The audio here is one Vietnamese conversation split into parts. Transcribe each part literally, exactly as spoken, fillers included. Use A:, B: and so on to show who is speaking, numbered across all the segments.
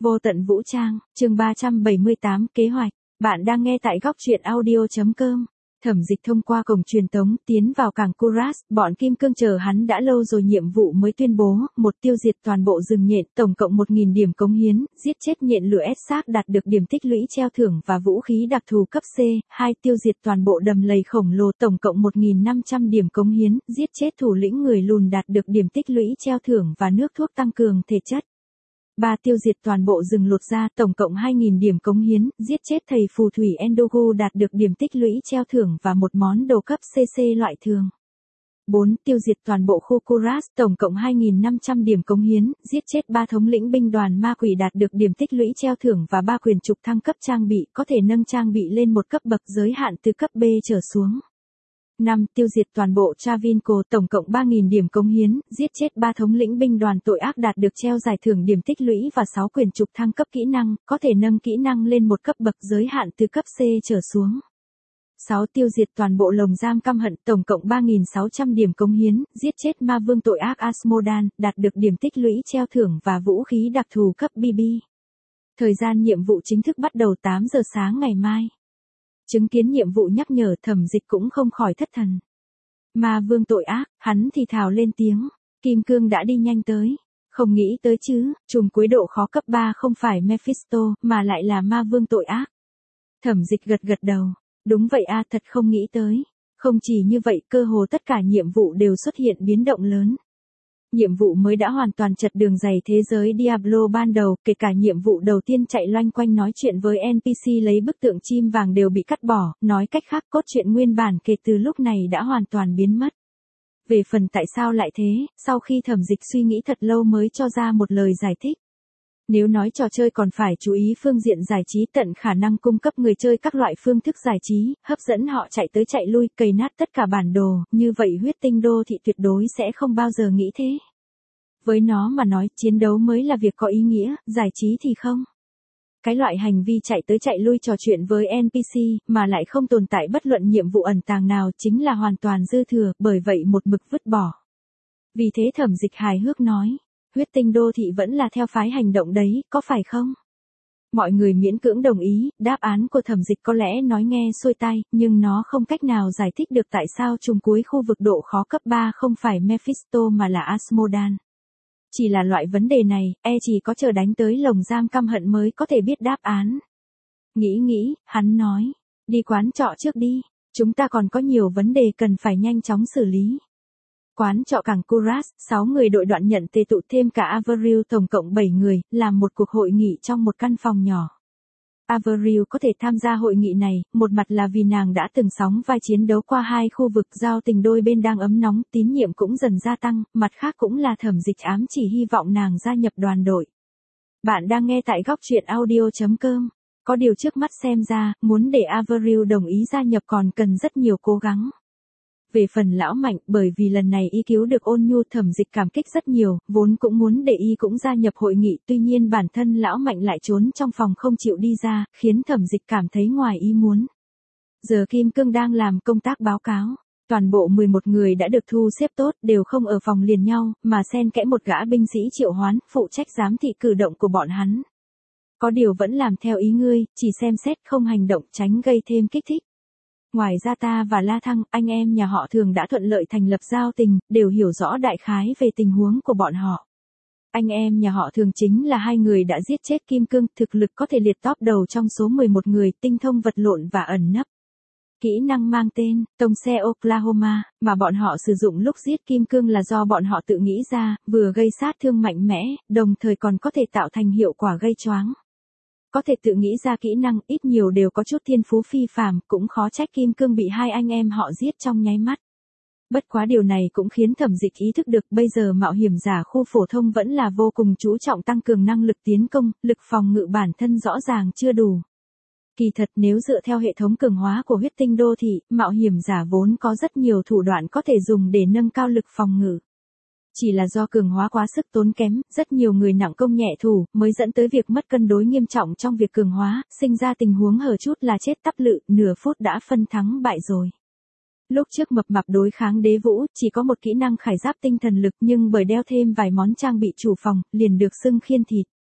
A: Vô tận vũ trang, chương ba trăm bảy mươi tám, kế hoạch. Bạn đang nghe tại góc truyện audio chấm com. Thẩm Dịch thông qua cổng truyền tống tiến vào cảng Kuras, bọn Kim Cương chờ hắn đã lâu rồi nhiệm vụ mới tuyên bố, một tiêu diệt toàn bộ rừng nhện, tổng cộng một nghìn điểm cống hiến, giết chết nhện lửa ép xác đạt được điểm tích lũy treo thưởng và vũ khí đặc thù cấp C, hai tiêu diệt toàn bộ đầm lầy khổng lồ tổng cộng một nghìn năm trăm điểm cống hiến, giết chết thủ lĩnh người lùn đạt được điểm tích lũy treo thưởng và nước thuốc tăng cường thể chất. ba. Tiêu diệt toàn bộ rừng lột ra, tổng cộng hai nghìn điểm cống hiến, giết chết thầy phù thủy Endogu đạt được điểm tích lũy treo thưởng và một món đồ cấp xê xê loại thường. bốn. Tiêu diệt toàn bộ khu Kuras, tổng cộng hai nghìn năm trăm điểm cống hiến, giết chết ba thống lĩnh binh đoàn ma quỷ đạt được điểm tích lũy treo thưởng và ba quyền trục thăng cấp trang bị, có thể nâng trang bị lên một cấp bậc giới hạn từ cấp B trở xuống. năm. Tiêu diệt toàn bộ Travinco, tổng cộng ba nghìn điểm cống hiến, giết chết ba thống lĩnh binh đoàn tội ác đạt được treo giải thưởng điểm tích lũy và sáu quyền trục thăng cấp kỹ năng, có thể nâng kỹ năng lên một cấp bậc giới hạn từ cấp C trở xuống. sáu. Tiêu diệt toàn bộ lồng giam căm hận, tổng cộng ba nghìn sáu trăm điểm cống hiến, giết chết ma vương tội ác Asmodan, đạt được điểm tích lũy treo thưởng và vũ khí đặc thù cấp bê bê. Thời gian nhiệm vụ chính thức bắt đầu tám giờ sáng ngày mai. Chứng kiến nhiệm vụ nhắc nhở, Thẩm Dịch cũng không khỏi thất thần. Ma vương tội ác, hắn thì thào lên tiếng, Kim Cương đã đi nhanh tới. Không nghĩ tới chứ, trùm cuối độ khó cấp ba không phải Mephisto, mà lại là ma vương tội ác. Thẩm Dịch gật gật đầu, đúng vậy a, thật không nghĩ tới. Không chỉ như vậy, cơ hồ tất cả nhiệm vụ đều xuất hiện biến động lớn. Nhiệm vụ mới đã hoàn toàn chật đường dày thế giới Diablo ban đầu, kể cả nhiệm vụ đầu tiên chạy loanh quanh nói chuyện với en pê xê lấy bức tượng chim vàng đều bị cắt bỏ, nói cách khác cốt truyện nguyên bản kể từ lúc này đã hoàn toàn biến mất. Về phần tại sao lại thế, sau khi Thẩm Dịch suy nghĩ thật lâu mới cho ra một lời giải thích. Nếu nói trò chơi còn phải chú ý phương diện giải trí tận khả năng cung cấp người chơi các loại phương thức giải trí, hấp dẫn họ chạy tới chạy lui, cày nát tất cả bản đồ, như vậy huyết tinh đô thị tuyệt đối sẽ không bao giờ nghĩ thế. Với nó mà nói, chiến đấu mới là việc có ý nghĩa, giải trí thì không. Cái loại hành vi chạy tới chạy lui trò chuyện với en pê xê, mà lại không tồn tại bất luận nhiệm vụ ẩn tàng nào chính là hoàn toàn dư thừa, bởi vậy một mực vứt bỏ. Vì thế Thẩm Dịch hài hước nói. Huyết tinh đô thị vẫn là theo phái hành động đấy, có phải không? Mọi người miễn cưỡng đồng ý, đáp án của Thẩm Dịch có lẽ nói nghe xuôi tai, nhưng nó không cách nào giải thích được tại sao trùng cuối khu vực độ khó cấp ba không phải Mephisto mà là Asmodan. Chỉ là loại vấn đề này, e chỉ có chờ đánh tới lồng giam căm hận mới có thể biết đáp án. Nghĩ nghĩ, hắn nói, đi quán trọ trước đi, chúng ta còn có nhiều vấn đề cần phải nhanh chóng xử lý. Quán trọ cảng Kuras, sáu người đội đoạn nhận tề tụ thêm cả Avril tổng cộng bảy người, làm một cuộc hội nghị trong một căn phòng nhỏ. Avril có thể tham gia hội nghị này, một mặt là vì nàng đã từng sóng vai chiến đấu qua hai khu vực giao tình đôi bên đang ấm nóng, tín nhiệm cũng dần gia tăng, mặt khác cũng là Thẩm Dịch ám chỉ hy vọng nàng gia nhập đoàn đội. Bạn đang nghe tại góc truyện audio chấm com. Có điều trước mắt xem ra, muốn để Avril đồng ý gia nhập còn cần rất nhiều cố gắng. Về phần lão Mạnh, bởi vì lần này y cứu được Ôn Nhu, Thẩm Dịch cảm kích rất nhiều, vốn cũng muốn để y cũng gia nhập hội nghị, tuy nhiên bản thân lão Mạnh lại trốn trong phòng không chịu đi ra, khiến Thẩm Dịch cảm thấy ngoài ý muốn. Giờ Kim Cương đang làm công tác báo cáo, toàn bộ mười một người đã được thu xếp tốt, đều không ở phòng liền nhau, mà xen kẽ một gã binh sĩ triệu hoán, phụ trách giám thị cử động của bọn hắn. Có điều vẫn làm theo ý ngươi, chỉ xem xét không hành động, tránh gây thêm kích thích. Ngoài ra ta và La Thăng, anh em nhà họ Thường đã thuận lợi thành lập giao tình, đều hiểu rõ đại khái về tình huống của bọn họ. Anh em nhà họ Thường chính là hai người đã giết chết Kim Cương, thực lực có thể liệt top đầu trong số mười một người, tinh thông vật lộn và ẩn nấp. Kỹ năng mang tên, tông xe Oklahoma, mà bọn họ sử dụng lúc giết Kim Cương là do bọn họ tự nghĩ ra, vừa gây sát thương mạnh mẽ, đồng thời còn có thể tạo thành hiệu quả gây choáng. Có thể tự nghĩ ra kỹ năng, ít nhiều đều có chút thiên phú phi phàm, cũng khó trách Kim Cương bị hai anh em họ giết trong nháy mắt. Bất quá điều này cũng khiến Thẩm Dịch ý thức được bây giờ mạo hiểm giả khu phổ thông vẫn là vô cùng chú trọng tăng cường năng lực tiến công, lực phòng ngự bản thân rõ ràng chưa đủ. Kỳ thật nếu dựa theo hệ thống cường hóa của huyết tinh đô thị, mạo hiểm giả vốn có rất nhiều thủ đoạn có thể dùng để nâng cao lực phòng ngự. Chỉ là do cường hóa quá sức tốn kém, rất nhiều người nặng công nhẹ thủ, mới dẫn tới việc mất cân đối nghiêm trọng trong việc cường hóa, sinh ra tình huống hở chút là chết tắp lự, nửa phút đã phân thắng bại rồi. Lúc trước mập mạp đối kháng đế vũ, chỉ có một kỹ năng khải giáp tinh thần lực nhưng bởi đeo thêm vài món trang bị chủ phòng, liền được xưng khiên thịt.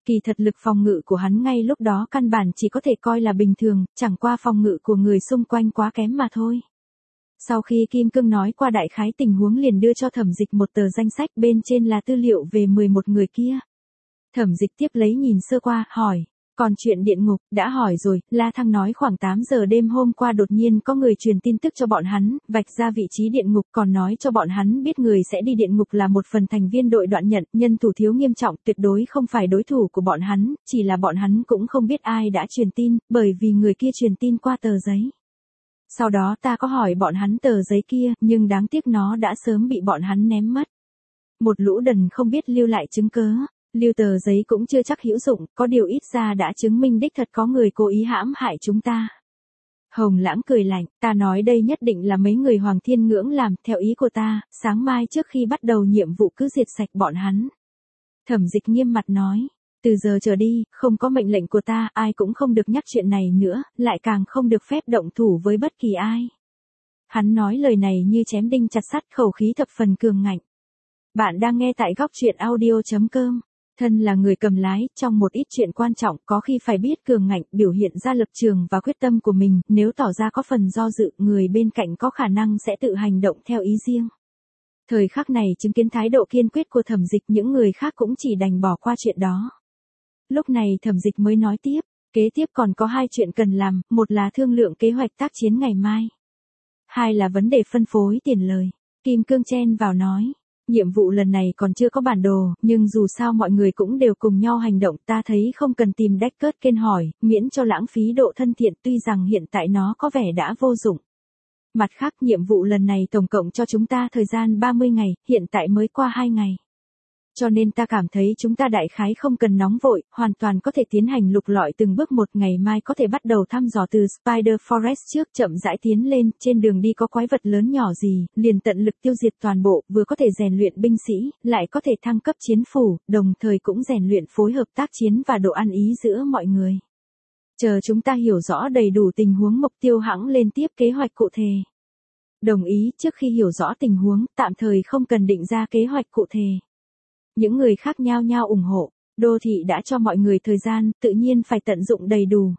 A: Kỳ thật lực phòng ngự của hắn ngay lúc đó căn bản chỉ có thể coi là bình thường, chẳng qua phòng ngự của người xung quanh quá kém mà thôi. Sau khi Kim Cương nói qua đại khái tình huống liền đưa cho Thẩm Dịch một tờ danh sách, bên trên là tư liệu về mười một người kia. Thẩm Dịch tiếp lấy nhìn sơ qua, hỏi, còn chuyện địa ngục, đã hỏi rồi. La Thăng nói khoảng tám giờ đêm hôm qua đột nhiên có người truyền tin tức cho bọn hắn, vạch ra vị trí địa ngục, còn nói cho bọn hắn biết người sẽ đi địa ngục là một phần thành viên đội đoạn nhận, nhân thủ thiếu nghiêm trọng, tuyệt đối không phải đối thủ của bọn hắn, chỉ là bọn hắn cũng không biết ai đã truyền tin, bởi vì người kia truyền tin qua tờ giấy. Sau đó ta có hỏi bọn hắn tờ giấy kia, nhưng đáng tiếc nó đã sớm bị bọn hắn ném mất. Một lũ đần không biết lưu lại chứng cớ. Lưu tờ giấy cũng chưa chắc hữu dụng, có điều ít ra đã chứng minh đích thật có người cố ý hãm hại chúng ta. Hồng Lãng cười lạnh, ta nói đây nhất định là mấy người Hoàng Thiên Ngưỡng làm, theo ý của ta, sáng mai trước khi bắt đầu nhiệm vụ cứ diệt sạch bọn hắn. Thẩm Dịch nghiêm mặt nói, từ giờ trở đi, không có mệnh lệnh của ta, ai cũng không được nhắc chuyện này nữa, lại càng không được phép động thủ với bất kỳ ai. Hắn nói lời này như chém đinh chặt sắt, khẩu khí thập phần cường ngạnh. Bạn đang nghe tại góc truyện audio chấm com. Thân là người cầm lái, trong một ít chuyện quan trọng có khi phải biết cường ngạnh, biểu hiện ra lập trường và quyết tâm của mình, nếu tỏ ra có phần do dự, người bên cạnh có khả năng sẽ tự hành động theo ý riêng. Thời khắc này chứng kiến thái độ kiên quyết của Thẩm Dịch, những người khác cũng chỉ đành bỏ qua chuyện đó. Lúc này Thẩm Dịch mới nói tiếp, kế tiếp còn có hai chuyện cần làm, một là thương lượng kế hoạch tác chiến ngày mai. Hai là vấn đề phân phối tiền lời. Kim Cương chen vào nói. Nhiệm vụ lần này còn chưa có bản đồ, nhưng dù sao mọi người cũng đều cùng nhau hành động, ta thấy không cần tìm Deckard Kane hỏi, miễn cho lãng phí độ thân thiện, tuy rằng hiện tại nó có vẻ đã vô dụng. Mặt khác, nhiệm vụ lần này tổng cộng cho chúng ta thời gian ba mươi ngày, hiện tại mới qua hai ngày. Cho nên ta cảm thấy chúng ta đại khái không cần nóng vội, hoàn toàn có thể tiến hành lục lọi từng bước một, ngày mai có thể bắt đầu thăm dò từ Spider Forest trước, chậm rãi tiến lên, trên đường đi có quái vật lớn nhỏ gì, liền tận lực tiêu diệt toàn bộ, vừa có thể rèn luyện binh sĩ, lại có thể thăng cấp chiến phủ, đồng thời cũng rèn luyện phối hợp tác chiến và độ ăn ý giữa mọi người. Chờ chúng ta hiểu rõ đầy đủ tình huống mục tiêu hãng lên tiếp kế hoạch cụ thể. Đồng ý, trước khi hiểu rõ tình huống, tạm thời không cần định ra kế hoạch cụ thể. Những người khác nhao nhao ủng hộ, đô thị đã cho mọi người thời gian, tự nhiên phải tận dụng đầy đủ.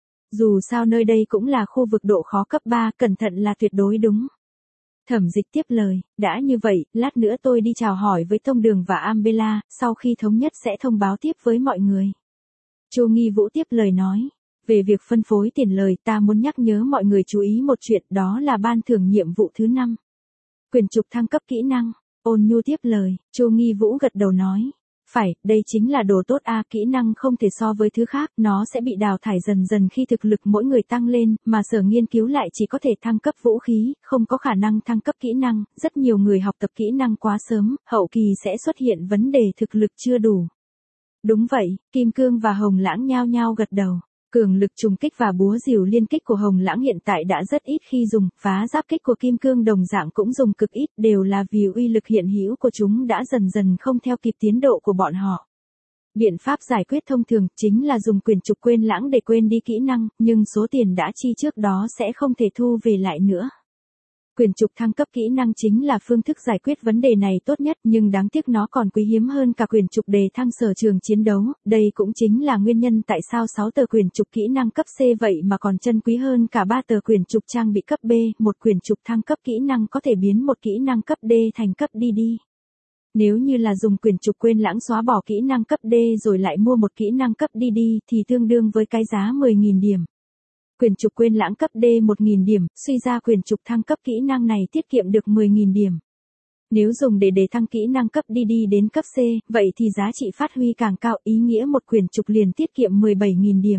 A: Dù sao nơi đây cũng là khu vực độ khó cấp ba, cẩn thận là tuyệt đối đúng. Thẩm Dịch tiếp lời, đã như vậy, lát nữa tôi đi chào hỏi với Tông Đường và Ambella, sau khi thống nhất sẽ thông báo tiếp với mọi người. Chu Nghi Vũ tiếp lời nói, về việc phân phối tiền lời ta muốn nhắc nhớ mọi người chú ý một chuyện, đó là ban thưởng nhiệm vụ thứ năm. Quyền trục thăng cấp kỹ năng. Ôn Nhu tiếp lời, Chu Nghi Vũ gật đầu nói, phải, đây chính là đồ tốt a, kỹ năng không thể so với thứ khác, nó sẽ bị đào thải dần dần khi thực lực mỗi người tăng lên, mà Sở Nghiên cứu lại chỉ có thể thăng cấp vũ khí, không có khả năng thăng cấp kỹ năng, rất nhiều người học tập kỹ năng quá sớm, hậu kỳ sẽ xuất hiện vấn đề thực lực chưa đủ. Đúng vậy, Kim Cương và Hồng Lãng nhao nhao gật đầu. Cường lực trùng kích và búa rìu liên kích của Hồng Lãng hiện tại đã rất ít khi dùng, phá giáp kích của Kim Cương đồng dạng cũng dùng cực ít, đều là vì uy lực hiện hữu của chúng đã dần dần không theo kịp tiến độ của bọn họ. Biện pháp giải quyết thông thường chính là dùng quyền trục quên lãng để quên đi kỹ năng, nhưng số tiền đã chi trước đó sẽ không thể thu về lại nữa. Quyền trục thăng cấp kỹ năng chính là phương thức giải quyết vấn đề này tốt nhất, nhưng đáng tiếc nó còn quý hiếm hơn cả quyền trục đề thăng sở trường chiến đấu, đây cũng chính là nguyên nhân tại sao sáu tờ quyền trục kỹ năng cấp C vậy mà còn chân quý hơn cả ba tờ quyền trục trang bị cấp B, một quyền trục thăng cấp kỹ năng có thể biến một kỹ năng cấp D thành cấp D đi. Nếu như là dùng quyền trục quên lãng xóa bỏ kỹ năng cấp D rồi lại mua một kỹ năng cấp D đi thì tương đương với cái giá mười nghìn điểm. Quyền trục quên lãng cấp D một nghìn điểm, suy ra quyền trục thăng cấp kỹ năng này tiết kiệm được mười nghìn điểm. Nếu dùng để đề thăng kỹ năng cấp D đi đến cấp C, vậy thì giá trị phát huy càng cao, ý nghĩa một quyền trục liền tiết kiệm mười bảy nghìn điểm.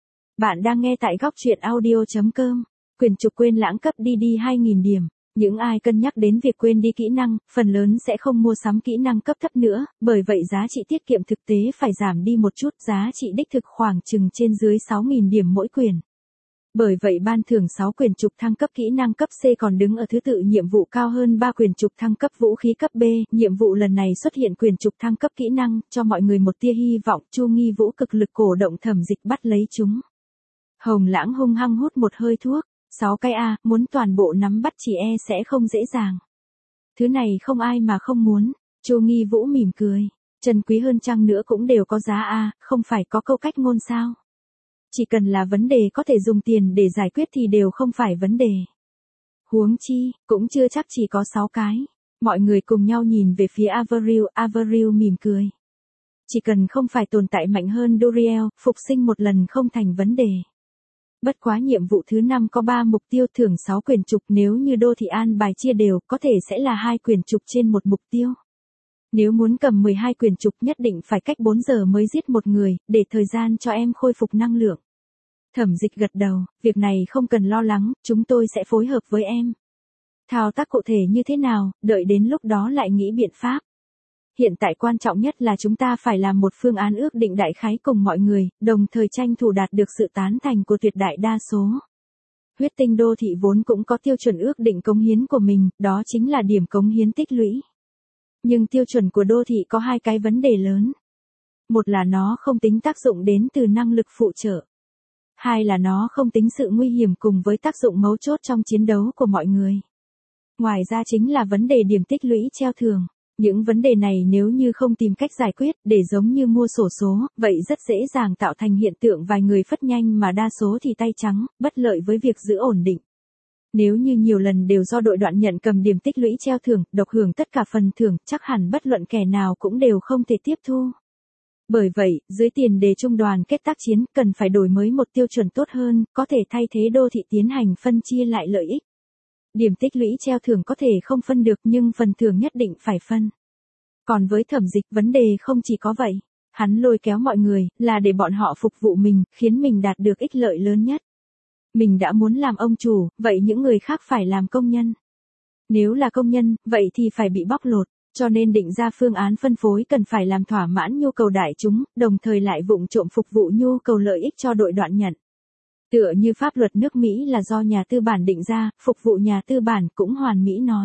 A: Bạn đang nghe tại góc truyện audio chấm com. Quyền trục quên lãng cấp D đi hai nghìn điểm. Những ai cân nhắc đến việc quên đi kỹ năng, phần lớn sẽ không mua sắm kỹ năng cấp thấp nữa, bởi vậy giá trị tiết kiệm thực tế phải giảm đi một chút, giá trị đích thực khoảng chừng trên dưới sáu nghìn điểm mỗi quyền. Bởi vậy ban thưởng sáu quyền trục thăng cấp kỹ năng cấp C còn đứng ở thứ tự nhiệm vụ cao hơn ba quyền trục thăng cấp vũ khí cấp B, nhiệm vụ lần này xuất hiện quyền trục thăng cấp kỹ năng, cho mọi người một tia hy vọng, Chu Nghi Vũ cực lực cổ động Thẩm Dịch bắt lấy chúng. Hồng Lãng hung hăng hút một hơi thuốc, sáu cái A, muốn toàn bộ nắm bắt chỉ e sẽ không dễ dàng. Thứ này không ai mà không muốn, Chu Nghi Vũ mỉm cười. Chân quý hơn chăng nữa cũng đều có giá a, không phải có câu cách ngôn sao? Chỉ cần là vấn đề có thể dùng tiền để giải quyết thì đều không phải vấn đề. Huống chi, cũng chưa chắc chỉ có sáu cái. Mọi người cùng nhau nhìn về phía Avril, Avril mỉm cười. Chỉ cần không phải tồn tại mạnh hơn Doriel, phục sinh một lần không thành vấn đề. Bất quá nhiệm vụ thứ năm có ba mục tiêu thưởng sáu quyền trục, nếu như đô thị an bài chia đều có thể sẽ là hai quyền trục trên một mục tiêu. Nếu muốn cầm mười hai quyền trục nhất định phải cách bốn giờ mới giết một người, để thời gian cho em khôi phục năng lượng. Thẩm Dịch gật đầu, việc này không cần lo lắng, chúng tôi sẽ phối hợp với em. Thao tác cụ thể như thế nào, đợi đến lúc đó lại nghĩ biện pháp. Hiện tại quan trọng nhất là chúng ta phải làm một phương án ước định đại khái cùng mọi người, đồng thời tranh thủ đạt được sự tán thành của tuyệt đại đa số. Huyết tinh đô thị vốn cũng có tiêu chuẩn ước định cống hiến của mình, đó chính là điểm cống hiến tích lũy. Nhưng tiêu chuẩn của đô thị có hai cái vấn đề lớn. Một là nó không tính tác dụng đến từ năng lực phụ trợ. Hai là nó không tính sự nguy hiểm cùng với tác dụng mấu chốt trong chiến đấu của mọi người. Ngoài ra chính là vấn đề điểm tích lũy treo thưởng. Những vấn đề này nếu như không tìm cách giải quyết để giống như mua xổ số, vậy rất dễ dàng tạo thành hiện tượng vài người phất nhanh mà đa số thì tay trắng, bất lợi với việc giữ ổn định. Nếu như nhiều lần đều do đội đoạn nhận cầm điểm tích lũy treo thưởng, độc hưởng tất cả phần thưởng, chắc hẳn bất luận kẻ nào cũng đều không thể tiếp thu. Bởi vậy, dưới tiền đề trung đoàn kết tác chiến, cần phải đổi mới một tiêu chuẩn tốt hơn, có thể thay thế đô thị tiến hành phân chia lại lợi ích. Điểm tích lũy treo thưởng có thể không phân được nhưng phần thưởng nhất định phải phân. Còn với Thẩm Dịch, vấn đề không chỉ có vậy. Hắn lôi kéo mọi người, là để bọn họ phục vụ mình, khiến mình đạt được ích lợi lớn nhất. Mình đã muốn làm ông chủ, vậy những người khác phải làm công nhân. Nếu là công nhân, vậy thì phải bị bóc lột, cho nên định ra phương án phân phối cần phải làm thỏa mãn nhu cầu đại chúng, đồng thời lại vụng trộm phục vụ nhu cầu lợi ích cho đội đoạn nhận. Tựa như pháp luật nước Mỹ là do nhà tư bản định ra, phục vụ nhà tư bản cũng hoàn mỹ nói.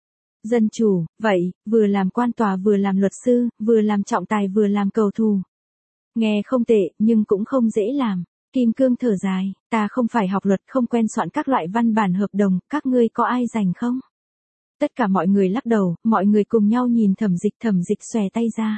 A: Dân chủ, vậy, vừa làm quan tòa vừa làm luật sư, vừa làm trọng tài vừa làm cầu thù. Nghe không tệ, nhưng cũng không dễ làm. Kim Cương thở dài, ta không phải học luật, không quen soạn các loại văn bản hợp đồng, các ngươi có ai rành không? Tất cả mọi người lắc đầu, mọi người cùng nhau nhìn Thẩm Dịch, Thẩm Dịch xòe tay ra.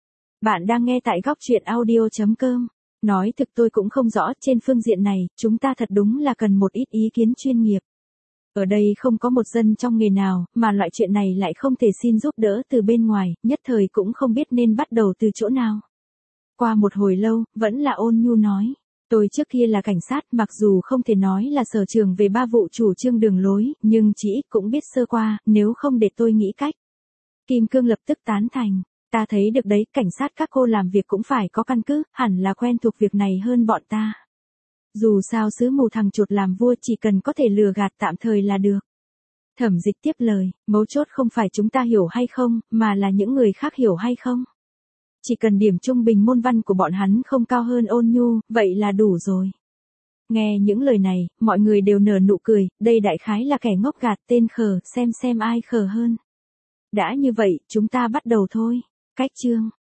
A: Bạn đang nghe tại góc truyện audio chấm com. Nói thực tôi cũng không rõ, trên phương diện này, chúng ta thật đúng là cần một ít ý kiến chuyên nghiệp. Ở đây không có một dân trong nghề nào, mà loại chuyện này lại không thể xin giúp đỡ từ bên ngoài, nhất thời cũng không biết nên bắt đầu từ chỗ nào. Qua một hồi lâu, vẫn là Ôn Nhu nói. Tôi trước kia là cảnh sát, mặc dù không thể nói là sở trường về ba vụ chủ trương đường lối, nhưng chỉ ít cũng biết sơ qua, nếu không để tôi nghĩ cách. Kim Cương lập tức tán thành. Ta thấy được đấy, cảnh sát các cô làm việc cũng phải có căn cứ, hẳn là quen thuộc việc này hơn bọn ta. Dù sao sứ mù thằng chuột làm vua chỉ cần có thể lừa gạt tạm thời là được. Thẩm Dịch tiếp lời, mấu chốt không phải chúng ta hiểu hay không, mà là những người khác hiểu hay không. Chỉ cần điểm trung bình môn văn của bọn hắn không cao hơn Ôn Nhu, vậy là đủ rồi. Nghe những lời này, mọi người đều nở nụ cười, đây đại khái là kẻ ngốc gạt tên khờ, xem xem ai khờ hơn. Đã như vậy, chúng ta bắt đầu thôi. Cách chương